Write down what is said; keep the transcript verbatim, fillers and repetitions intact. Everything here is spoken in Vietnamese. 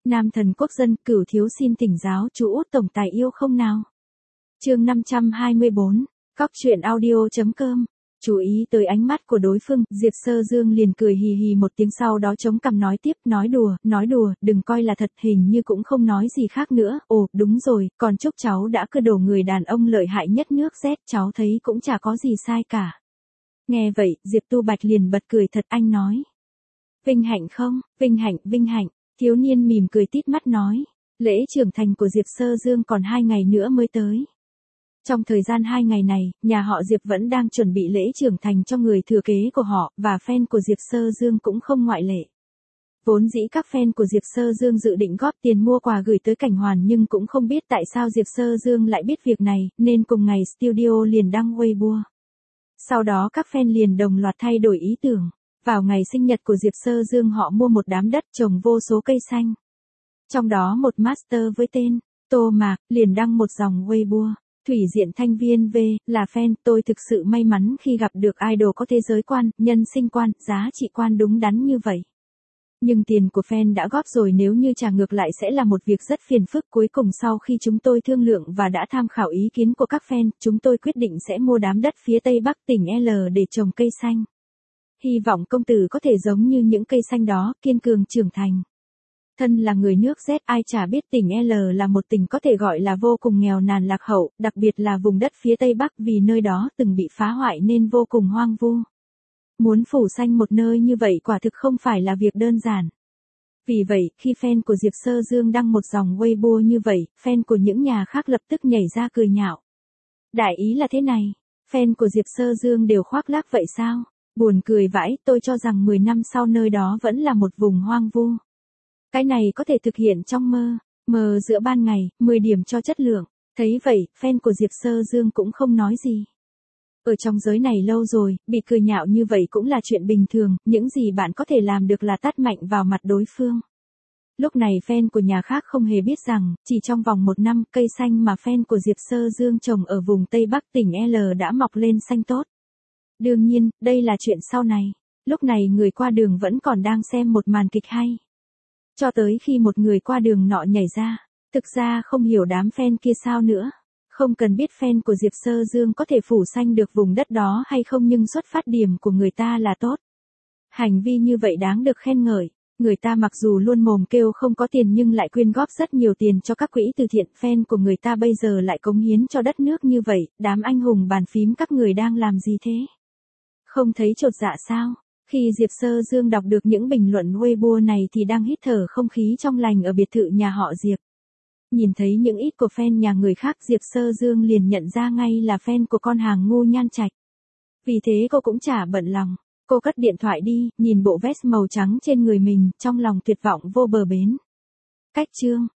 Nam thần quốc dân, Cửu thiếu xin thỉnh giáo chú út tổng tài yêu không nào. Chương năm trăm hai mươi bốn, Cóc truyện audio chấm com. Chú ý tới ánh mắt của đối phương, Diệp Sơ Dương liền cười hì hì một tiếng, sau đó chống cằm nói tiếp, nói đùa, nói đùa, đừng coi là thật, hình như cũng không nói gì khác nữa. Ồ, đúng rồi, còn chúc cháu đã cưa đổ người đàn ông lợi hại nhất nước Z, cháu thấy cũng chả có gì sai cả. Nghe vậy, Diệp Tu Bạch liền bật cười thật, anh nói. Vinh hạnh không, vinh hạnh, vinh hạnh, thiếu niên mỉm cười tít mắt nói. Lễ trưởng thành của Diệp Sơ Dương còn hai ngày nữa mới tới. Trong thời gian hai ngày này, nhà họ Diệp vẫn đang chuẩn bị lễ trưởng thành cho người thừa kế của họ, và fan của Diệp Sơ Dương cũng không ngoại lệ. Vốn dĩ các fan của Diệp Sơ Dương dự định góp tiền mua quà gửi tới Cảnh Hoàn, nhưng cũng không biết tại sao Diệp Sơ Dương lại biết việc này, nên cùng ngày studio liền đăng Weibo. Sau đó các fan liền đồng loạt thay đổi ý tưởng. Vào ngày sinh nhật của Diệp Sơ Dương, họ mua một đám đất trồng vô số cây xanh. Trong đó một master với tên Tô Mạc liền đăng một dòng Weibo. Thủy Diện Thanh Viên V, là fan, tôi thực sự may mắn khi gặp được idol có thế giới quan, nhân sinh quan, giá trị quan đúng đắn như vậy. Nhưng tiền của fan đã góp rồi, nếu như trả ngược lại sẽ là một việc rất phiền phức. Cuối cùng sau khi chúng tôi thương lượng và đã tham khảo ý kiến của các fan, chúng tôi quyết định sẽ mua đám đất phía tây bắc tỉnh L để trồng cây xanh. Hy vọng công tử có thể giống như những cây xanh đó, kiên cường trưởng thành. Thân là người nước Z, ai chả biết tỉnh L là một tỉnh có thể gọi là vô cùng nghèo nàn lạc hậu, đặc biệt là vùng đất phía Tây Bắc, vì nơi đó từng bị phá hoại nên vô cùng hoang vu. Muốn phủ xanh một nơi như vậy quả thực không phải là việc đơn giản. Vì vậy, khi fan của Diệp Sơ Dương đăng một dòng Weibo như vậy, fan của những nhà khác lập tức nhảy ra cười nhạo. Đại ý là thế này, fan của Diệp Sơ Dương đều khoác lác vậy sao? Buồn cười vãi, tôi cho rằng mười năm sau nơi đó vẫn là một vùng hoang vu. Cái này có thể thực hiện trong mơ, mơ giữa ban ngày, mười điểm cho chất lượng. Thấy vậy, fan của Diệp Sơ Dương cũng không nói gì. Ở trong giới này lâu rồi, bị cười nhạo như vậy cũng là chuyện bình thường, những gì bạn có thể làm được là tát mạnh vào mặt đối phương. Lúc này fan của nhà khác không hề biết rằng, chỉ trong vòng một năm, cây xanh mà fan của Diệp Sơ Dương trồng ở vùng Tây Bắc tỉnh L đã mọc lên xanh tốt. Đương nhiên, đây là chuyện sau này. Lúc này người qua đường vẫn còn đang xem một màn kịch hay. Cho tới khi một người qua đường nọ nhảy ra, thực ra không hiểu đám fan kia sao nữa. Không cần biết fan của Diệp Sơ Dương có thể phủ xanh được vùng đất đó hay không, nhưng xuất phát điểm của người ta là tốt. Hành vi như vậy đáng được khen ngợi. Người ta mặc dù luôn mồm kêu không có tiền nhưng lại quyên góp rất nhiều tiền cho các quỹ từ thiện. Fan của người ta bây giờ lại cống hiến cho đất nước như vậy, đám anh hùng bàn phím các người đang làm gì thế? Không thấy chột dạ sao? Khi Diệp Sơ Dương đọc được những bình luận Weibo này thì đang hít thở không khí trong lành ở biệt thự nhà họ Diệp. Nhìn thấy những ít của fan nhà người khác, Diệp Sơ Dương liền nhận ra ngay là fan của con hàng ngu Nhan Trạch. Vì thế cô cũng chả bận lòng. Cô cất điện thoại đi, nhìn bộ vest màu trắng trên người mình, trong lòng tuyệt vọng vô bờ bến. Cách chương